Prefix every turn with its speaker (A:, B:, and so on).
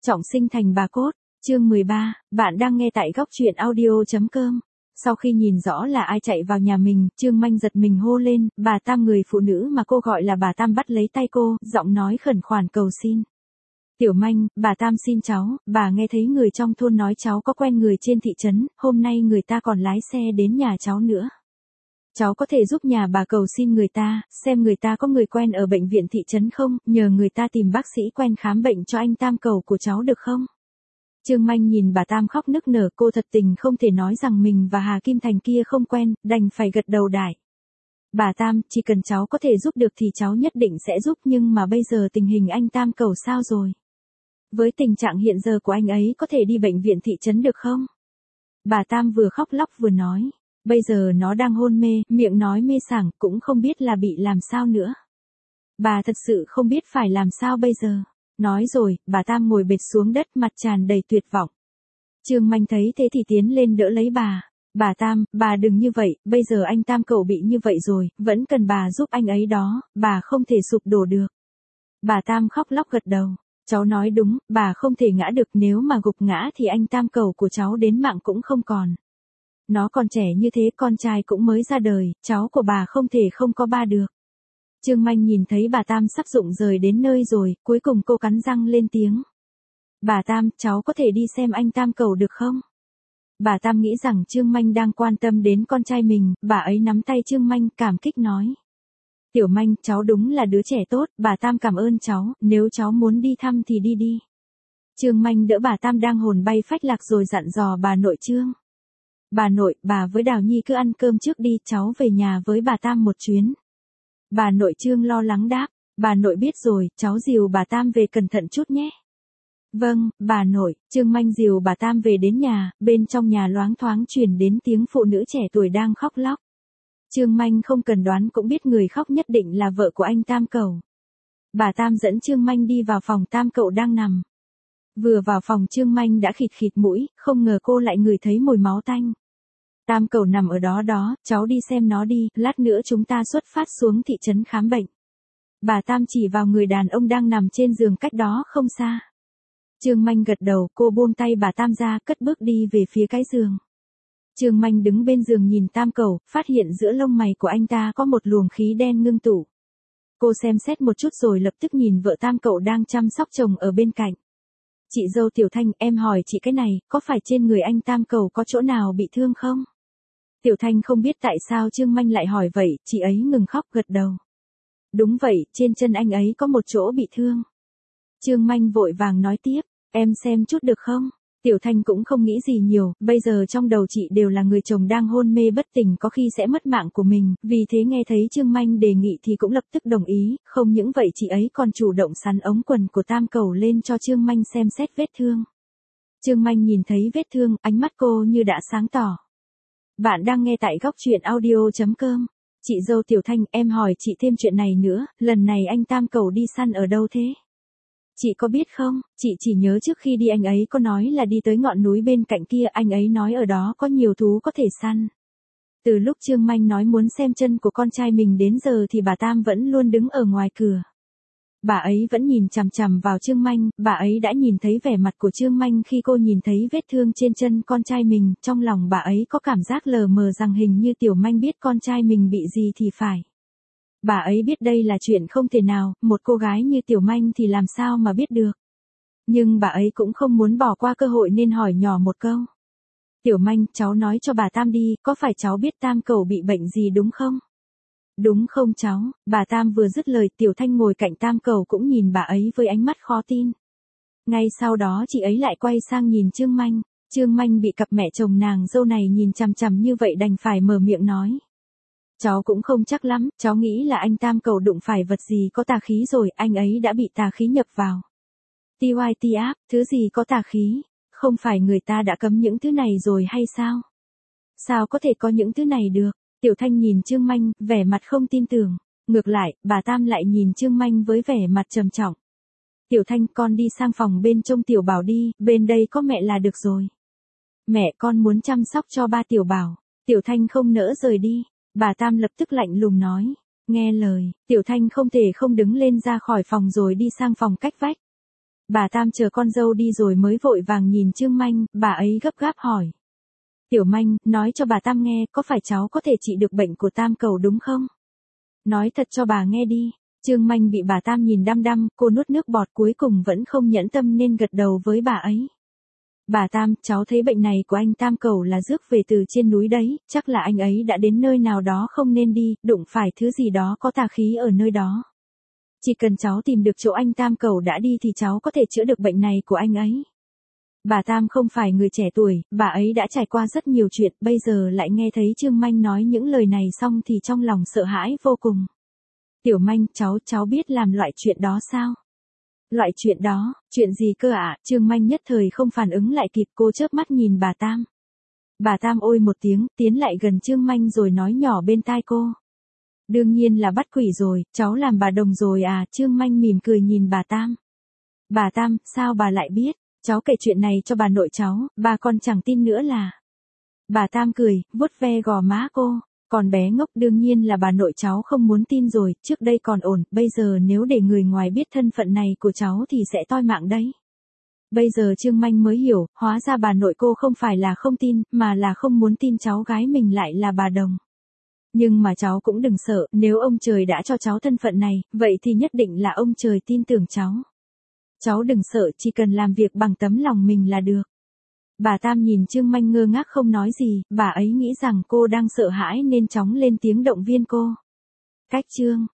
A: Trọng sinh thành bà cốt, chương 13, bạn đang nghe tại góc truyện audio.com. Sau khi nhìn rõ là ai chạy vào nhà mình, Trương Manh giật mình hô lên, bà Tam, người phụ nữ mà cô gọi là bà Tam bắt lấy tay cô, giọng nói khẩn khoản cầu xin. Tiểu Manh, bà Tam xin cháu, bà nghe thấy người trong thôn nói cháu có quen người trên thị trấn, hôm nay người ta còn lái xe đến nhà cháu nữa. Cháu có thể giúp nhà bà cầu xin người ta, xem người ta có người quen ở bệnh viện thị trấn không, nhờ người ta tìm bác sĩ quen khám bệnh cho anh Tam cầu của cháu được không? Trương Manh nhìn bà Tam khóc nức nở, cô thật tình không thể nói rằng mình và Hà Kim Thành kia không quen, đành phải gật đầu đại. Bà Tam, chỉ cần cháu có thể giúp được thì cháu nhất định sẽ giúp, nhưng mà bây giờ tình hình anh Tam cầu sao rồi? Với tình trạng hiện giờ của anh ấy có thể đi bệnh viện thị trấn được không? Bà Tam vừa khóc lóc vừa nói. Bây giờ nó đang hôn mê, miệng nói mê sảng, cũng không biết là bị làm sao nữa. Bà thật sự không biết phải làm sao bây giờ. Nói rồi, bà Tam ngồi bệt xuống đất, mặt tràn đầy tuyệt vọng. Trương Manh thấy thế thì tiến lên đỡ lấy bà. Bà Tam, bà đừng như vậy, bây giờ anh Tam cậu bị như vậy rồi, vẫn cần bà giúp anh ấy đó, bà không thể sụp đổ được. Bà Tam khóc lóc gật đầu. Cháu nói đúng, bà không thể ngã được, nếu mà gục ngã thì anh Tam cậu của cháu đến mạng cũng không còn. Nó còn trẻ như thế, con trai cũng mới ra đời, cháu của bà không thể không có ba được. Trương Manh nhìn thấy bà Tam sắp rụng rời đến nơi rồi, cuối cùng cô cắn răng lên tiếng. Bà Tam, cháu có thể đi xem anh Tam cầu được không? Bà Tam nghĩ rằng Trương Manh đang quan tâm đến con trai mình, bà ấy nắm tay Trương Manh, cảm kích nói. Tiểu Manh, cháu đúng là đứa trẻ tốt, bà Tam cảm ơn cháu, nếu cháu muốn đi thăm thì đi đi. Trương Manh đỡ bà Tam đang hồn bay phách lạc rồi dặn dò bà nội Trương. Bà nội, bà với Đào Nhi cứ ăn cơm trước đi, cháu về nhà với bà Tam một chuyến. Bà nội Trương lo lắng đáp, bà nội biết rồi, cháu dìu bà Tam về cẩn thận chút nhé. Vâng, bà nội. Trương Manh dìu bà Tam về đến nhà, bên trong nhà loáng thoáng truyền đến tiếng phụ nữ trẻ tuổi đang khóc lóc. Trương Manh không cần đoán cũng biết người khóc nhất định là vợ của anh Tam cậu. Bà Tam dẫn Trương Manh đi vào phòng Tam cậu đang nằm. Vừa vào phòng Trương Manh đã khịt khịt mũi, không ngờ cô lại ngửi thấy mùi máu tanh. Tam cậu nằm ở đó đó, cháu đi xem nó đi, lát nữa chúng ta xuất phát xuống thị trấn khám bệnh. Bà Tam chỉ vào người đàn ông đang nằm trên giường cách đó không xa. Trương Manh gật đầu, cô buông tay bà Tam ra, cất bước đi về phía cái giường. Trương Manh đứng bên giường nhìn Tam cậu, phát hiện giữa lông mày của anh ta có một luồng khí đen ngưng tụ. Cô xem xét một chút rồi lập tức nhìn vợ Tam cậu đang chăm sóc chồng ở bên cạnh. Chị dâu Tiểu Thanh, em hỏi chị cái này, có phải trên người anh Tam cậu có chỗ nào bị thương không? Tiểu Thanh không biết tại sao Trương Manh lại hỏi vậy, chị ấy ngừng khóc gật đầu. Đúng vậy, trên chân anh ấy có một chỗ bị thương. Trương Manh vội vàng nói tiếp, em xem chút được không? Tiểu Thanh cũng không nghĩ gì nhiều, bây giờ trong đầu chị đều là người chồng đang hôn mê bất tỉnh có khi sẽ mất mạng của mình, vì thế nghe thấy Trương Manh đề nghị thì cũng lập tức đồng ý, không những vậy chị ấy còn chủ động sắn ống quần của Tam cậu lên cho Trương Manh xem xét vết thương. Trương Manh nhìn thấy vết thương, ánh mắt cô như đã sáng tỏ. Bạn đang nghe tại góc truyện audio.com. Chị dâu Tiểu Thanh, em hỏi chị thêm chuyện này nữa, lần này anh Tam cậu đi săn ở đâu thế? Chị có biết không, chị chỉ nhớ trước khi đi anh ấy có nói là đi tới ngọn núi bên cạnh kia, anh ấy nói ở đó có nhiều thú có thể săn. Từ lúc Trương Manh nói muốn xem chân của con trai mình đến giờ thì bà Tam vẫn luôn đứng ở ngoài cửa. Bà ấy vẫn nhìn chằm chằm vào Trương Manh, bà ấy đã nhìn thấy vẻ mặt của Trương Manh khi cô nhìn thấy vết thương trên chân con trai mình, trong lòng bà ấy có cảm giác lờ mờ rằng hình như Tiểu Manh biết con trai mình bị gì thì phải. Bà ấy biết đây là chuyện không thể nào, một cô gái như Tiểu Manh thì làm sao mà biết được. Nhưng bà ấy cũng không muốn bỏ qua cơ hội nên hỏi nhỏ một câu. Tiểu Manh, cháu nói cho bà Tam đi, có phải cháu biết Tam cậu bị bệnh gì đúng không? Đúng không cháu? Bà Tam vừa dứt lời, Tiểu Thanh ngồi cạnh Tam cậu cũng nhìn bà ấy với ánh mắt khó tin. Ngay sau đó chị ấy lại quay sang nhìn Trương Manh. Trương Manh bị cặp mẹ chồng nàng dâu này nhìn chằm chằm như vậy đành phải mở miệng nói. Cháu cũng không chắc lắm, cháu nghĩ là anh Tam cậu đụng phải vật gì có tà khí rồi, anh ấy đã bị tà khí nhập vào. TYT áp, thứ gì có tà khí? Không phải người ta đã cấm những thứ này rồi hay sao? Sao có thể có những thứ này được? Tiểu Thanh nhìn Trương Manh, vẻ mặt không tin tưởng. Ngược lại, bà Tam lại nhìn Trương Manh với vẻ mặt trầm trọng. Tiểu Thanh, con đi sang phòng bên trông Tiểu Bảo đi, bên đây có mẹ là được rồi. Mẹ con muốn chăm sóc cho ba Tiểu Bảo. Tiểu Thanh không nỡ rời đi. Bà Tam lập tức lạnh lùng nói. Nghe lời, Tiểu Thanh không thể không đứng lên ra khỏi phòng rồi đi sang phòng cách vách. Bà Tam chờ con dâu đi rồi mới vội vàng nhìn Trương Manh, bà ấy gấp gáp hỏi. Tiểu Manh, nói cho bà Tam nghe, có phải cháu có thể trị được bệnh của Tam Cầu đúng không? Nói thật cho bà nghe đi. Trương Manh bị bà Tam nhìn đăm đăm, cô nuốt nước bọt cuối cùng vẫn không nhẫn tâm nên gật đầu với bà ấy. Bà Tam, cháu thấy bệnh này của anh Tam Cầu là rước về từ trên núi đấy, chắc là anh ấy đã đến nơi nào đó không nên đi, đụng phải thứ gì đó có tà khí ở nơi đó. Chỉ cần cháu tìm được chỗ anh Tam Cầu đã đi thì cháu có thể chữa được bệnh này của anh ấy. Bà Tam không phải người trẻ tuổi, bà ấy đã trải qua rất nhiều chuyện, bây giờ lại nghe thấy Trương Manh nói những lời này xong thì trong lòng sợ hãi vô cùng. Tiểu Manh, cháu biết làm loại chuyện đó sao? Loại chuyện đó, chuyện gì cơ ạ? Trương Manh nhất thời không phản ứng lại kịp, cô chớp mắt nhìn bà Tam. Bà Tam ôi một tiếng, tiến lại gần Trương Manh rồi nói nhỏ bên tai cô. Đương nhiên là bắt quỷ rồi, cháu làm bà đồng rồi à? Trương Manh mỉm cười nhìn bà Tam. Bà Tam, sao bà lại biết? Cháu kể chuyện này cho bà nội cháu, bà còn chẳng tin nữa là. Bà Tam cười, vuốt ve gò má cô. Còn bé ngốc, đương nhiên là bà nội cháu không muốn tin rồi, trước đây còn ổn, bây giờ nếu để người ngoài biết thân phận này của cháu thì sẽ toi mạng đấy. Bây giờ Trương Manh mới hiểu, hóa ra bà nội cô không phải là không tin, mà là không muốn tin cháu gái mình lại là bà đồng. Nhưng mà cháu cũng đừng sợ, nếu ông trời đã cho cháu thân phận này, vậy thì nhất định là ông trời tin tưởng cháu. Cháu đừng sợ, chỉ cần làm việc bằng tấm lòng mình là được. Bà Tam nhìn Trương Manh ngơ ngác không nói gì, bà ấy nghĩ rằng cô đang sợ hãi nên chóng lên tiếng động viên cô. Cách chương